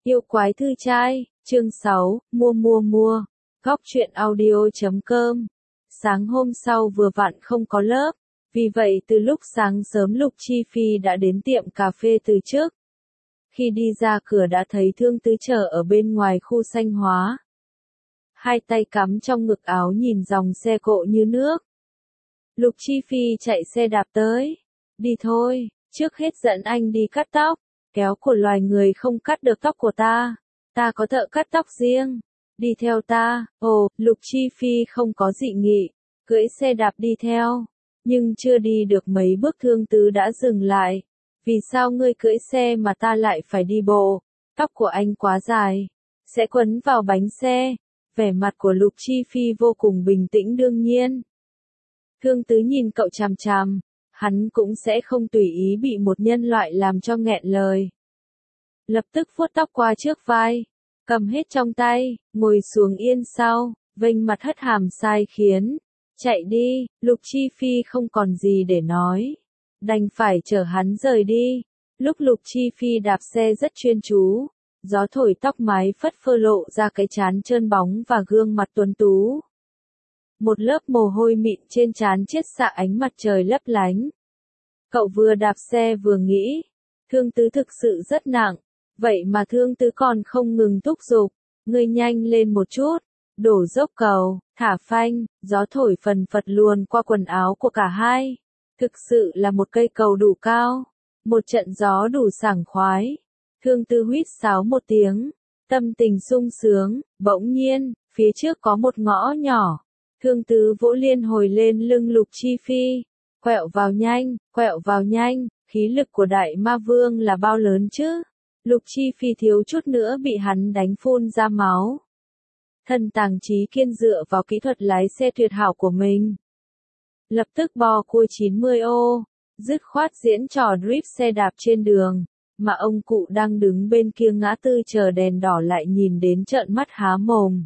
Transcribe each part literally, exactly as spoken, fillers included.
Yêu quái thư trai, chương sáu, mua mua mua, góc truyện audio chấm com. Sáng hôm sau vừa vặn không có lớp, vì vậy từ lúc sáng sớm Lục Chi Phi đã đến tiệm cà phê từ trước. Khi đi ra cửa đã thấy Thương Tứ chờ ở bên ngoài khu xanh hóa. Hai tay cắm trong ngực áo nhìn dòng xe cộ như nước. Lục Chi Phi chạy xe đạp tới. Đi thôi, trước hết dẫn anh đi cắt tóc. Kéo của loài người không cắt được tóc của ta. Ta có thợ cắt tóc riêng. Đi theo ta. Ồ, Lục Chi Phi không có dị nghị. Cưỡi xe đạp đi theo. Nhưng chưa đi được mấy bước Thương Tứ đã dừng lại. Vì sao ngươi cưỡi xe mà ta lại phải đi bộ? Tóc của anh quá dài. Sẽ quấn vào bánh xe. Vẻ mặt của Lục Chi Phi vô cùng bình tĩnh đương nhiên. Thương Tứ nhìn cậu chằm chằm. Hắn cũng sẽ không tùy ý bị một nhân loại làm cho nghẹn lời. Lập tức vuốt tóc qua trước vai, cầm hết trong tay, ngồi xuống yên sau, vênh mặt hất hàm sai khiến. Chạy đi, Lục Chi Phi không còn gì để nói. Đành phải chở hắn rời đi. Lúc Lục Chi Phi đạp xe rất chuyên chú, gió thổi tóc mái phất phơ lộ ra cái trán trơn bóng và gương mặt tuấn tú. Một lớp mồ hôi mịn trên trán chiết xạ ánh mặt trời lấp lánh. Cậu vừa đạp xe vừa nghĩ, Thương Tứ thực sự rất nặng, vậy mà Thương Tứ còn không ngừng thúc giục, ngươi nhanh lên một chút, đổ dốc cầu, thả phanh, gió thổi phần phật luồn qua quần áo của cả hai. Thực sự là một cây cầu đủ cao, một trận gió đủ sảng khoái. Thương Tứ huýt sáo một tiếng, tâm tình sung sướng, bỗng nhiên, phía trước có một ngõ nhỏ. Thương Tứ vỗ liên hồi lên lưng Lục Chi Phi, quẹo vào nhanh, quẹo vào nhanh, khí lực của đại ma vương là bao lớn chứ? Lục Chi Phi thiếu chút nữa bị hắn đánh phun ra máu. Thần Tàng Chí Kiên dựa vào kỹ thuật lái xe tuyệt hảo của mình. Lập tức bò cua chín mươi ô, dứt khoát diễn trò drift xe đạp trên đường, mà ông cụ đang đứng bên kia ngã tư chờ đèn đỏ lại nhìn đến trợn mắt há mồm.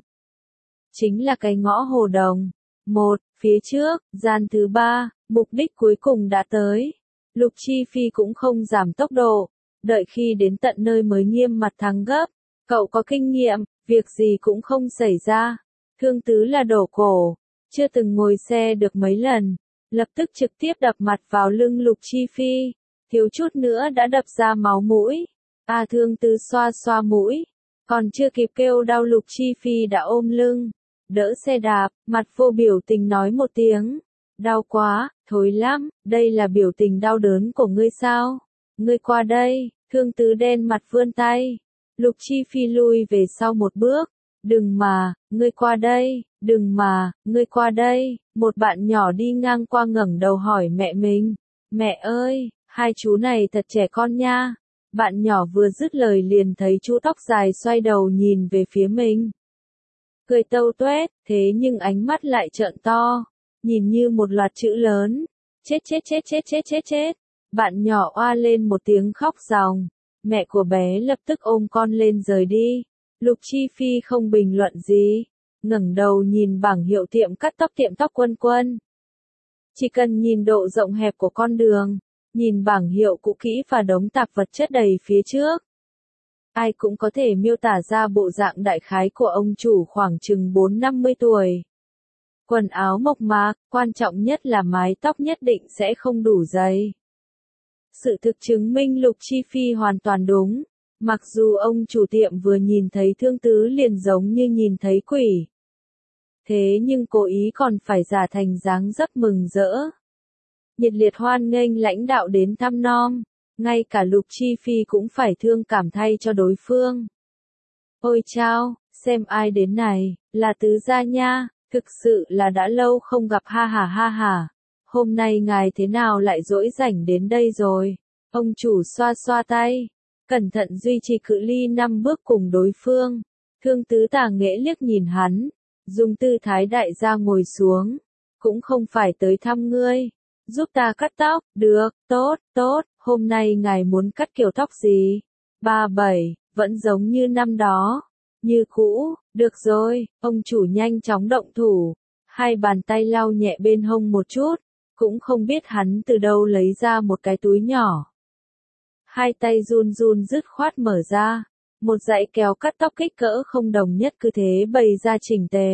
Chính là cái ngõ Hồ Đồng. Một, phía trước, gian thứ ba, mục đích cuối cùng đã tới. Lục Chi Phi cũng không giảm tốc độ, đợi khi đến tận nơi mới nghiêm mặt thắng gấp. Cậu có kinh nghiệm, việc gì cũng không xảy ra. Thương Tứ là đổ cổ, chưa từng ngồi xe được mấy lần, lập tức trực tiếp đập mặt vào lưng Lục Chi Phi, thiếu chút nữa đã đập ra máu mũi. À Thương Tứ xoa xoa mũi, còn chưa kịp kêu đau Lục Chi Phi đã ôm lưng, đỡ xe đạp, mặt vô biểu tình nói một tiếng. Đau quá, thối lắm, đây là biểu tình đau đớn của ngươi sao? Ngươi qua đây, Thương Tứ đen mặt vươn tay. Lục Chi Phi lui về sau một bước. Đừng mà, ngươi qua đây, đừng mà, ngươi qua đây. Một bạn nhỏ đi ngang qua ngẩng đầu hỏi mẹ mình. Mẹ ơi, hai chú này thật trẻ con nha. Bạn nhỏ vừa dứt lời liền thấy chú tóc dài xoay đầu nhìn về phía mình. Cười tâu tuét, thế nhưng ánh mắt lại trợn to. Nhìn như một loạt chữ lớn. Chết chết chết chết chết chết chết. Bạn nhỏ oa lên một tiếng khóc ròng. Mẹ của bé lập tức ôm con lên rời đi. Lục Chi Phi không bình luận gì. Ngẩng đầu nhìn bảng hiệu tiệm cắt tóc tiệm tóc Quân Quân. Chỉ cần nhìn độ rộng hẹp của con đường. Nhìn bảng hiệu cũ kỹ và đống tạp vật chất đầy phía trước. Ai cũng có thể miêu tả ra bộ dạng đại khái của ông chủ khoảng chừng bốn năm mươi tuổi. Quần áo mộc mạc, quan trọng nhất là mái tóc nhất định sẽ không đủ dày. Sự thực chứng minh Lục Chi Phi hoàn toàn đúng. Mặc dù ông chủ tiệm vừa nhìn thấy Thương Tứ liền giống như nhìn thấy quỷ. Thế nhưng cố ý còn phải giả thành dáng dấp mừng rỡ. Nhiệt liệt hoan nghênh lãnh đạo đến thăm nom. Ngay cả Lục Chi Phi cũng phải thương cảm thay cho đối phương. Ôi chao, xem ai đến này, là Tứ gia nha, thực sự là đã lâu không gặp ha ha ha ha. Hôm nay ngài thế nào lại rỗi rảnh đến đây rồi? Ông chủ xoa xoa tay, cẩn thận duy trì cự ly năm bước cùng đối phương. Thương Tứ tà nghễ liếc nhìn hắn, dùng tư thái đại gia ngồi xuống. Cũng không phải tới thăm ngươi. Giúp ta cắt tóc, được, tốt, tốt, hôm nay ngài muốn cắt kiểu tóc gì? Ba bảy, vẫn giống như năm đó. Như cũ, được rồi, ông chủ nhanh chóng động thủ. Hai bàn tay lau nhẹ bên hông một chút, cũng không biết hắn từ đâu lấy ra một cái túi nhỏ. Hai tay run run dứt khoát mở ra, Một dãy kéo cắt tóc kích cỡ không đồng nhất cứ thế bày ra chỉnh tề.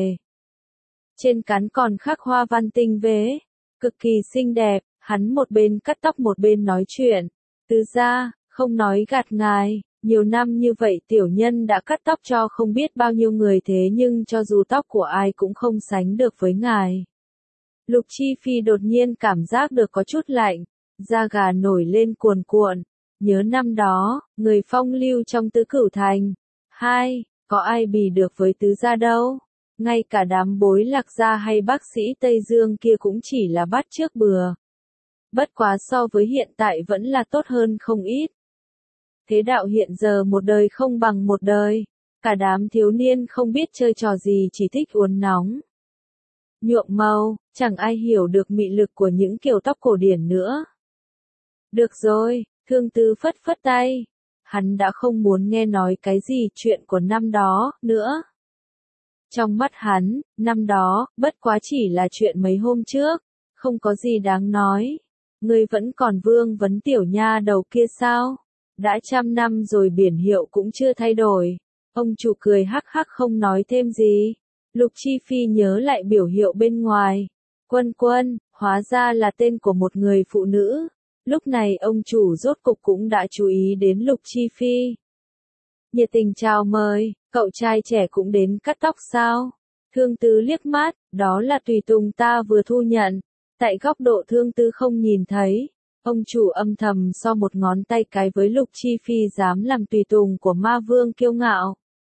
Trên cán còn khắc hoa văn tinh vế, cực kỳ xinh đẹp, hắn một bên cắt tóc một bên nói chuyện. Tứ gia, không nói gạt ngài, nhiều năm như vậy tiểu nhân đã cắt tóc cho không biết bao nhiêu người thế nhưng cho dù tóc của ai cũng không sánh được với ngài. Lục Chi Phi đột nhiên cảm giác được có chút lạnh, da gà nổi lên cuồn cuộn. Nhớ năm đó, người phong lưu trong Tứ Cửu Thành. Hai, có ai bì được với tứ gia đâu. Ngay cả đám bối Lạc gia hay bác sĩ Tây Dương kia cũng chỉ là bắt chước bừa. Bất quá so với hiện tại vẫn là tốt hơn không ít. Thế đạo hiện giờ một đời không bằng một đời. Cả đám thiếu niên không biết chơi trò gì chỉ thích uốn nóng. Nhuộm màu, chẳng ai hiểu được mị lực của những kiểu tóc cổ điển nữa. Được rồi, Thương Tứ phất phất tay. Hắn đã không muốn nghe nói cái gì chuyện của năm đó, nữa. Trong mắt hắn, năm đó, bất quá chỉ là chuyện mấy hôm trước, không có gì đáng nói. Ngươi vẫn còn vương vấn tiểu nha đầu kia sao? Đã trăm năm rồi biển hiệu cũng chưa thay đổi. Ông chủ cười hắc hắc không nói thêm gì. Lục Chi Phi nhớ lại biểu hiệu bên ngoài. Quân Quân, hóa ra là tên của một người phụ nữ. Lúc này ông chủ rốt cục cũng đã chú ý đến Lục Chi Phi. Nhiệt tình chào mời, cậu trai trẻ cũng đến cắt tóc sao? Thương Tứ liếc mắt, đó là tùy tùng ta vừa thu nhận. Tại góc độ Thương Tứ không nhìn thấy, ông chủ âm thầm so một ngón tay cái với Lục Chi Phi dám làm tùy tùng của ma vương kiêu ngạo.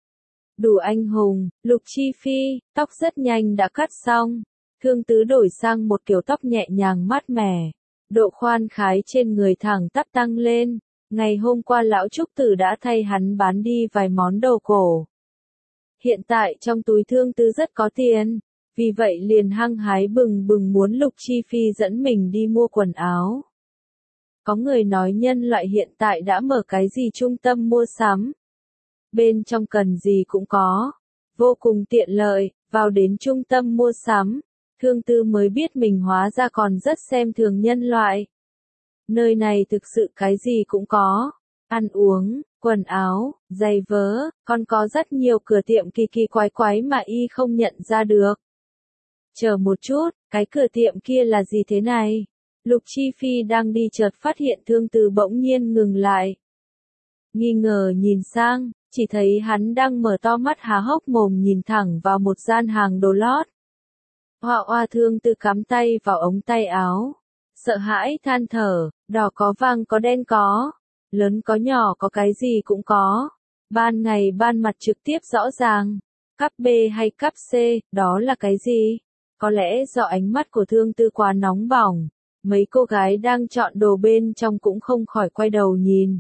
Đủ anh hùng, Lục Chi Phi, tóc rất nhanh đã cắt xong. Thương Tứ đổi sang một kiểu tóc nhẹ nhàng mát mẻ. Độ khoan khái trên người thẳng tắp tăng lên. Ngày hôm qua lão trúc tử đã thay hắn bán đi vài món đồ cổ. Hiện tại trong túi Thương Tứ rất có tiền. Vì vậy liền hăng hái bừng bừng muốn Lục Chi Phi dẫn mình đi mua quần áo. Có người nói nhân loại hiện tại đã mở cái gì trung tâm mua sắm. Bên trong cần gì cũng có. Vô cùng tiện lợi, vào đến trung tâm mua sắm. Thương Tứ mới biết mình hóa ra còn rất xem thường nhân loại. Nơi này thực sự cái gì cũng có. Ăn uống, quần áo, giày vớ, còn có rất nhiều cửa tiệm kỳ kỳ quái quái mà y không nhận ra được. Chờ một chút, cái cửa tiệm kia là gì thế này? Lục Chi Phi đang đi chợt phát hiện Thương Tứ bỗng nhiên ngừng lại. Nghi ngờ nhìn sang, chỉ thấy hắn đang mở to mắt há hốc mồm nhìn thẳng vào một gian hàng đồ lót. Họa oa Thương Tứ cắm tay vào ống tay áo. Sợ hãi than thở, đỏ có vàng có đen có, lớn có nhỏ có cái gì cũng có. Ban ngày ban mặt trực tiếp rõ ràng. Cấp B hay cấp C, đó là cái gì? Có lẽ do ánh mắt của Thương Tứ quá nóng bỏng, mấy cô gái đang chọn đồ bên trong cũng không khỏi quay đầu nhìn.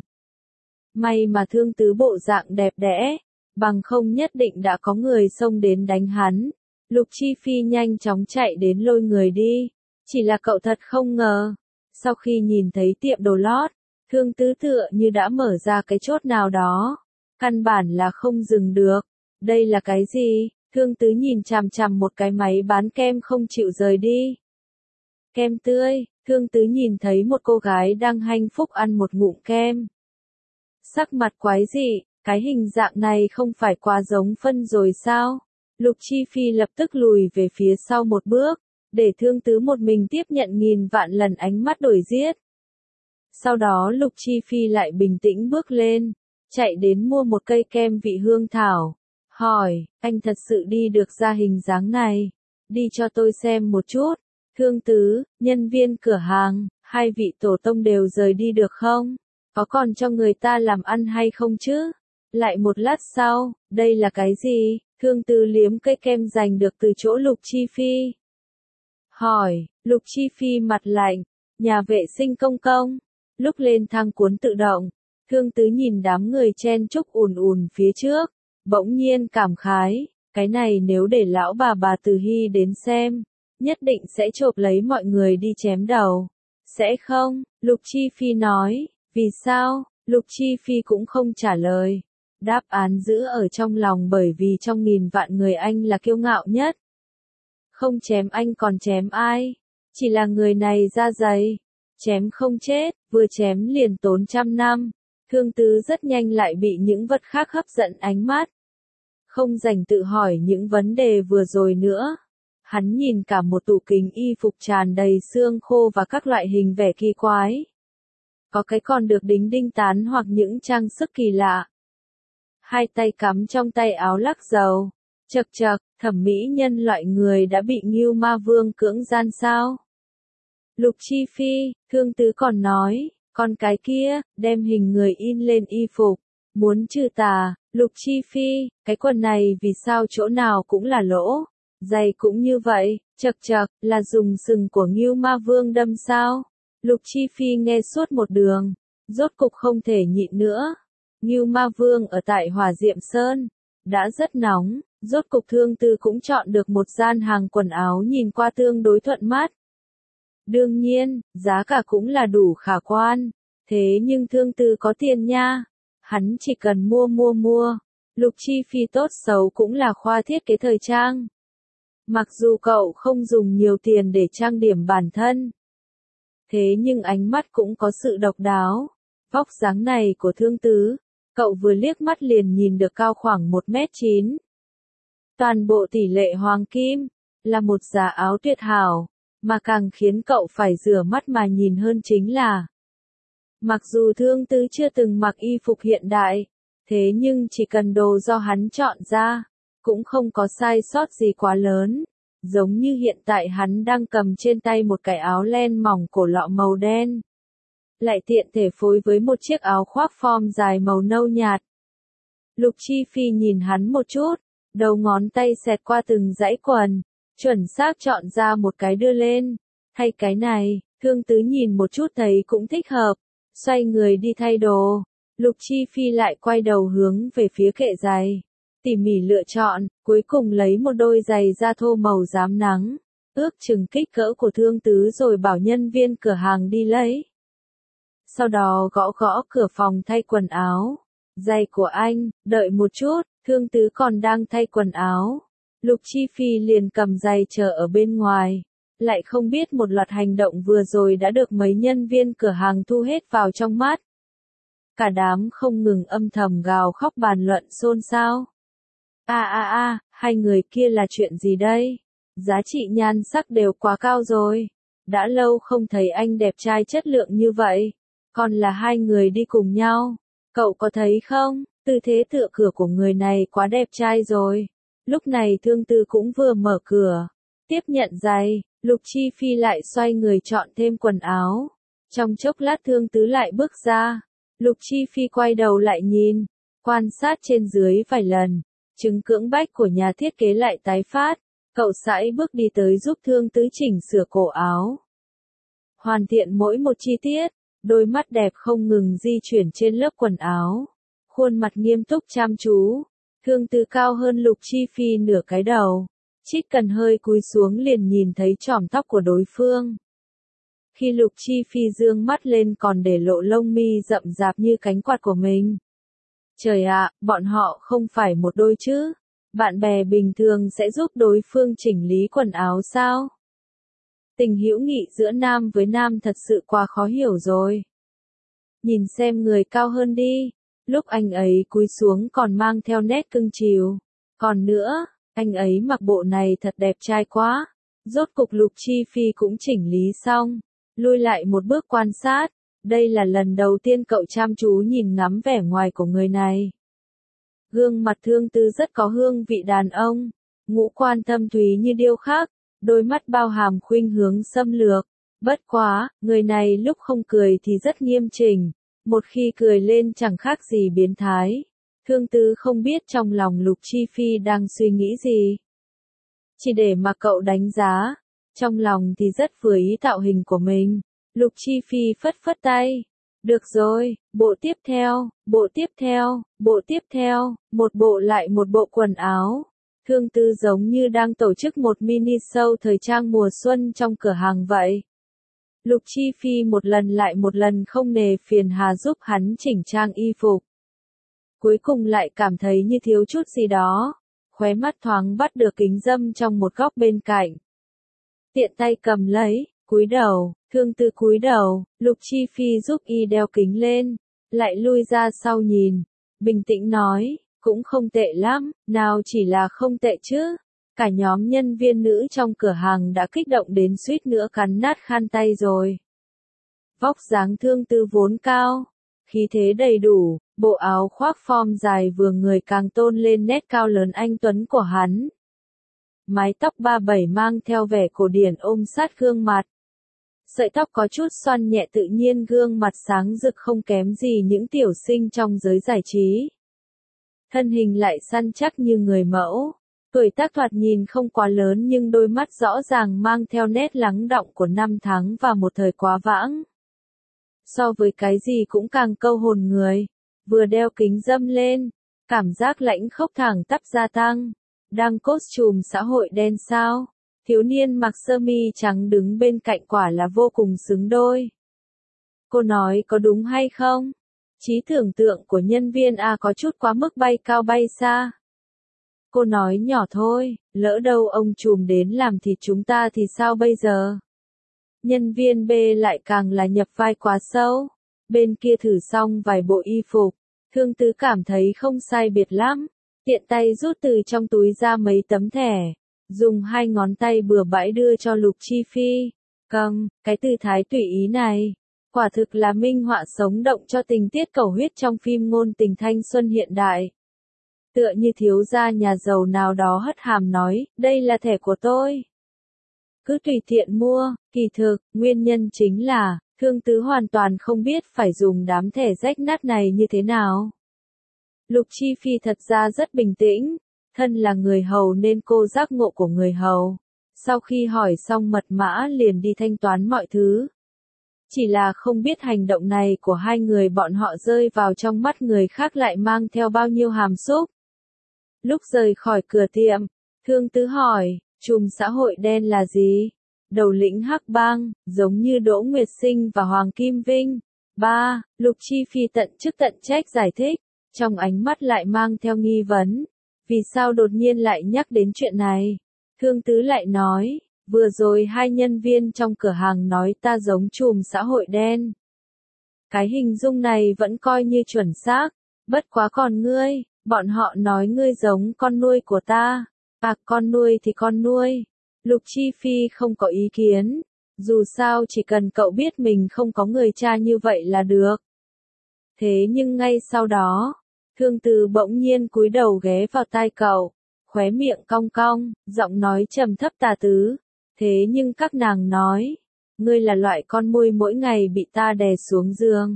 May mà Thương Tứ bộ dạng đẹp đẽ, bằng không nhất định đã có người xông đến đánh hắn. Lục Chi Phi nhanh chóng chạy đến lôi người đi. Chỉ là cậu thật không ngờ. Sau khi nhìn thấy tiệm đồ lót, Thương Tứ tựa như đã mở ra cái chốt nào đó. Căn bản là không dừng được. Đây là cái gì? Thương Tứ nhìn chằm chằm một cái máy bán kem không chịu rời đi. Kem tươi, Thương Tứ nhìn thấy một cô gái đang hạnh phúc ăn một ngụm kem. Sắc mặt quái dị, cái hình dạng này không phải quá giống phân rồi sao? Lục Chi Phi lập tức lùi về phía sau một bước, để Thương Tứ một mình tiếp nhận nghìn vạn lần ánh mắt đổi giết. Sau đó Lục Chi Phi lại bình tĩnh bước lên, chạy đến mua một cây kem vị hương thảo. Hỏi, anh thật sự đi được ra hình dáng này? Đi cho tôi xem một chút. Thương Tứ, nhân viên cửa hàng, hai vị tổ tông đều rời đi được không? Có còn cho người ta làm ăn hay không chứ? Lại một lát sau, đây là cái gì? Thương Tứ liếm cây kem giành được từ chỗ Lục Chi Phi. Hỏi, Lục Chi Phi mặt lạnh, nhà vệ sinh công công. Lúc lên thang cuốn tự động, Thương Tứ nhìn đám người chen chúc ùn ùn phía trước, bỗng nhiên cảm khái, cái này nếu để lão bà bà Từ Hy đến xem, nhất định sẽ chộp lấy mọi người đi chém đầu. Sẽ không? Lục Chi Phi nói, vì sao? Lục Chi Phi cũng không trả lời. Đáp án giữ ở trong lòng bởi vì trong nghìn vạn người anh là kiêu ngạo nhất. Không chém anh còn chém ai? Chỉ là người này da dày. Chém không chết, vừa chém liền tốn trăm năm. Thương Tứ rất nhanh lại bị những vật khác hấp dẫn ánh mắt. Không dành tự hỏi những vấn đề vừa rồi nữa. Hắn nhìn cả một tủ kính y phục tràn đầy xương khô và các loại hình vẻ kỳ quái. Có cái còn được đính đinh tán hoặc những trang sức kỳ lạ. Hai tay cắm trong tay áo lắc dầu. Chậc chậc, thẩm mỹ nhân loại người đã bị Ngưu Ma Vương cưỡng gian sao? Lục Chi Phi, Thương Tứ còn nói, con cái kia, đem hình người in lên y phục. Muốn trừ tà, Lục Chi Phi, cái quần này vì sao chỗ nào cũng là lỗ. Giày cũng như vậy, chậc chậc, là dùng sừng của Ngưu Ma Vương đâm sao? Lục Chi Phi nghe suốt một đường, rốt cục không thể nhịn nữa. Ngưu Ma Vương ở tại Hỏa Diệm Sơn, đã rất nóng, rốt cục Thương Tứ cũng chọn được một gian hàng quần áo nhìn qua tương đối thuận mắt. Đương nhiên, giá cả cũng là đủ khả quan, thế nhưng Thương Tứ có tiền nha, hắn chỉ cần mua mua mua. Lục Chi Phi tốt xấu cũng là khoa thiết kế thời trang. Mặc dù cậu không dùng nhiều tiền để trang điểm bản thân, thế nhưng ánh mắt cũng có sự độc đáo. Vóc dáng này của Thương Tứ, cậu vừa liếc mắt liền nhìn được cao khoảng một mét chín. Toàn bộ tỷ lệ hoàng kim, là một giá áo tuyệt hảo, mà càng khiến cậu phải rửa mắt mà nhìn hơn chính là, mặc dù Thương Tứ chưa từng mặc y phục hiện đại, thế nhưng chỉ cần đồ do hắn chọn ra, cũng không có sai sót gì quá lớn. Giống như hiện tại hắn đang cầm trên tay một cái áo len mỏng cổ lọ màu đen. Lại tiện thể phối với một chiếc áo khoác form dài màu nâu nhạt. Lục Chi Phi nhìn hắn một chút, đầu ngón tay xẹt qua từng dãy quần, chuẩn xác chọn ra một cái đưa lên. Thay cái này, Thương Tứ nhìn một chút thấy cũng thích hợp, xoay người đi thay đồ. Lục Chi Phi lại quay đầu hướng về phía kệ giày, tỉ mỉ lựa chọn, cuối cùng lấy một đôi giày da thô màu rám nắng, ước chừng kích cỡ của Thương Tứ rồi bảo nhân viên cửa hàng đi lấy. Sau đó gõ gõ cửa phòng thay quần áo. Giày của anh, đợi một chút, Thương Tứ còn đang thay quần áo. Lục Chi Phi liền cầm giày chờ ở bên ngoài. Lại không biết một loạt hành động vừa rồi đã được mấy nhân viên cửa hàng thu hết vào trong mắt. Cả đám không ngừng âm thầm gào khóc bàn luận xôn xao. A a a, hai người kia là chuyện gì đây? Giá trị nhan sắc đều quá cao rồi. Đã lâu không thấy anh đẹp trai chất lượng như vậy. Còn là hai người đi cùng nhau. Cậu có thấy không? Tư thế tựa cửa của người này quá đẹp trai rồi. Lúc này Thương Tứ cũng vừa mở cửa. Tiếp nhận giày, Lục Chi Phi lại xoay người chọn thêm quần áo. Trong chốc lát Thương Tứ lại bước ra. Lục Chi Phi quay đầu lại nhìn. Quan sát trên dưới vài lần. Chứng cưỡng bách của nhà thiết kế lại tái phát. Cậu sải bước đi tới giúp Thương Tứ chỉnh sửa cổ áo. Hoàn thiện mỗi một chi tiết. Đôi mắt đẹp không ngừng di chuyển trên lớp quần áo. Khuôn mặt nghiêm túc chăm chú. Thương Tứ cao hơn Lục Chi Phi nửa cái đầu. Chỉ cần hơi cúi xuống liền nhìn thấy chòm tóc của đối phương. Khi Lục Chi Phi dương mắt lên còn để lộ lông mi rậm rạp như cánh quạt của mình. Trời ạ, bọn họ không phải một đôi chứ? Bạn bè bình thường sẽ giúp đối phương chỉnh lý quần áo sao? Tình hữu nghị giữa nam với nam thật sự quá khó hiểu rồi. Nhìn xem người cao hơn đi. Lúc anh ấy cúi xuống còn mang theo nét cưng chiều. Còn nữa, anh ấy mặc bộ này thật đẹp trai quá. Rốt cục Lục Chi Phi cũng chỉnh lý xong. Lui lại một bước quan sát. Đây là lần đầu tiên cậu chăm chú nhìn ngắm vẻ ngoài của người này. Gương mặt Thương Tứ rất có hương vị đàn ông. Ngũ quan thâm thúy như điêu khắc. Đôi mắt bao hàm khuynh hướng xâm lược. Bất quá, người này lúc không cười thì rất nghiêm chỉnh. Một khi cười lên chẳng khác gì biến thái. Thương Tứ không biết trong lòng Lục Chi Phi đang suy nghĩ gì. Chỉ để mà cậu đánh giá. Trong lòng thì rất vừa ý tạo hình của mình. Lục Chi Phi phất phất tay. Được rồi, bộ tiếp theo, bộ tiếp theo, bộ tiếp theo, một bộ lại một bộ quần áo. Thương Tứ giống như đang tổ chức một mini show thời trang mùa xuân trong cửa hàng vậy. Lục Chi Phi một lần lại một lần không nề phiền hà giúp hắn chỉnh trang y phục. Cuối cùng lại cảm thấy như thiếu chút gì đó. Khóe mắt thoáng bắt được kính râm trong một góc bên cạnh. Tiện tay cầm lấy, cúi đầu, Thương Tứ cúi đầu, Lục Chi Phi giúp y đeo kính lên. lại lui ra sau nhìn, bình tĩnh nói, cũng không tệ lắm, nào chỉ là không tệ chứ. Cả nhóm nhân viên nữ trong cửa hàng đã kích động đến suýt nữa cắn nát khăn tay rồi. Vóc dáng Thương Tứ vốn cao, khí thế đầy đủ, bộ áo khoác form dài vừa người càng tôn lên nét cao lớn anh tuấn của hắn. Mái tóc ba bảy mang theo vẻ cổ điển ôm sát gương mặt. Sợi tóc có chút xoăn nhẹ tự nhiên gương mặt sáng rực không kém gì những tiểu sinh trong giới giải trí. Thân hình lại săn chắc như người mẫu. Tuổi tác thoạt nhìn không quá lớn nhưng đôi mắt rõ ràng mang theo nét lắng đọng của năm tháng và một thời quá vãng. So với cái gì cũng càng câu hồn người. Vừa đeo kính râm lên, cảm giác lãnh khốc thẳng tắp gia tăng. Đang costume xã hội đen sao? Thiếu niên mặc sơ mi trắng đứng bên cạnh quả là vô cùng xứng đôi. Cô nói có đúng hay không? Trí tưởng tượng của nhân viên A có chút quá mức bay cao bay xa. Cô nói nhỏ thôi, lỡ đâu ông trùm đến làm thịt chúng ta thì sao bây giờ? Nhân viên B lại càng là nhập vai quá sâu. Bên kia thử xong vài bộ y phục, Thương Tứ cảm thấy không sai biệt lắm. Tiện tay rút từ trong túi ra mấy tấm thẻ, dùng hai ngón tay bừa bãi đưa cho Lục Chi Phi. Cầm, cái tư thái tùy ý này, quả thực là minh họa sống động cho tình tiết cầu huyết trong phim ngôn tình thanh xuân hiện đại. Tựa như thiếu gia nhà giàu nào đó hất hàm nói, đây là thẻ của tôi. Cứ tùy tiện mua, kỳ thực, nguyên nhân chính là, Thương Tứ hoàn toàn không biết phải dùng đám thẻ rách nát này như thế nào. Lục Chi Phi thật ra rất bình tĩnh, thân là người hầu nên cô giác ngộ của người hầu. Sau khi hỏi xong mật mã liền đi thanh toán mọi thứ. Chỉ là không biết hành động này của hai người bọn họ rơi vào trong mắt người khác lại mang theo bao nhiêu hàm xúc. Lúc rời khỏi cửa tiệm, Thương Tứ hỏi, trùm xã hội đen là gì? Đầu lĩnh Hắc Bang, giống như Đỗ Nguyệt Sinh và Hoàng Kim Vinh. ba. Lục Chi Phi tận chức tận trách giải thích, trong ánh mắt lại mang theo nghi vấn. Vì sao đột nhiên lại nhắc đến chuyện này? Thương Tứ lại nói, vừa rồi hai nhân viên trong cửa hàng nói ta giống trùm xã hội đen. Cái hình dung này vẫn coi như chuẩn xác, bất quá còn ngươi, bọn họ nói ngươi giống con nuôi của ta. À, con nuôi thì con nuôi. Lục Chi Phi không có ý kiến, dù sao chỉ cần cậu biết mình không có người cha như vậy là được. Thế nhưng ngay sau đó, Thương Tứ bỗng nhiên cúi đầu ghé vào tai cậu, khóe miệng cong cong, giọng nói trầm thấp tà tứ. Thế nhưng các nàng nói, ngươi là loại con môi mỗi ngày bị ta đè xuống giường.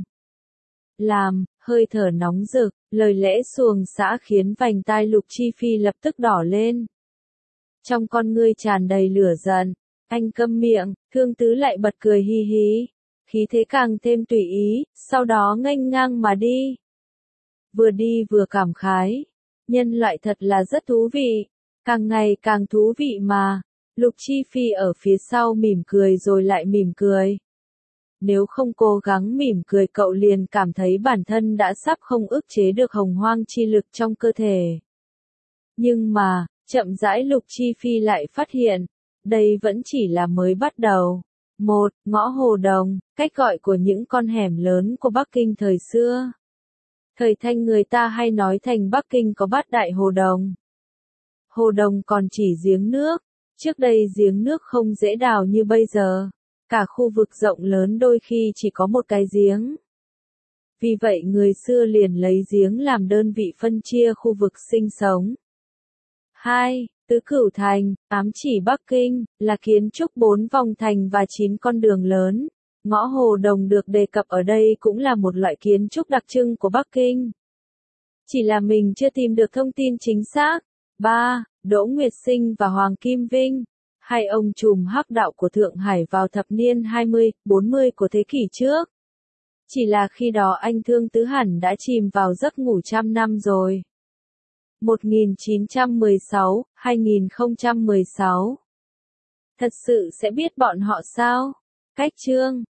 Làm, hơi thở nóng rực, lời lẽ xuồng xã khiến vành tai Lục Chi Phi lập tức đỏ lên. Trong con ngươi tràn đầy lửa giận, anh câm miệng, Thương Tứ lại bật cười hi hí, khí thế càng thêm tùy ý, sau đó nghênh ngang mà đi. Vừa đi vừa cảm khái, nhân loại thật là rất thú vị, càng ngày càng thú vị mà. Lục Chi Phi ở phía sau mỉm cười rồi lại mỉm cười. Nếu không cố gắng mỉm cười cậu liền cảm thấy bản thân đã sắp không ức chế được hồng hoang chi lực trong cơ thể. Nhưng mà, chậm rãi Lục Chi Phi lại phát hiện, đây vẫn chỉ là mới bắt đầu. Một, ngõ Hồ Đồng, cách gọi của những con hẻm lớn của Bắc Kinh thời xưa. Thời Thanh người ta hay nói thành Bắc Kinh có bát đại hồ đồng. Hồ đồng còn chỉ giếng nước, trước đây giếng nước không dễ đào như bây giờ. Cả khu vực rộng lớn đôi khi chỉ có một cái giếng. Vì vậy người xưa liền lấy giếng làm đơn vị phân chia khu vực sinh sống. hai. Tứ Cửu Thành, ám chỉ Bắc Kinh, là kiến trúc bốn vòng thành và chín con đường lớn. Ngõ Hồ Đồng được đề cập ở đây cũng là một loại kiến trúc đặc trưng của Bắc Kinh. Chỉ là mình chưa tìm được thông tin chính xác. ba. Đỗ Nguyệt Sinh và Hoàng Kim Vinh, hai ông trùm hắc đạo của Thượng Hải vào thập niên hai mươi, bốn mươi của thế kỷ trước. Chỉ là khi đó anh Thương Tứ hẳn đã chìm vào giấc ngủ trăm năm rồi. một nghìn chín trăm mười sáu, hai nghìn không trăm mười sáu. Thật sự sẽ biết bọn họ sao? Cách chương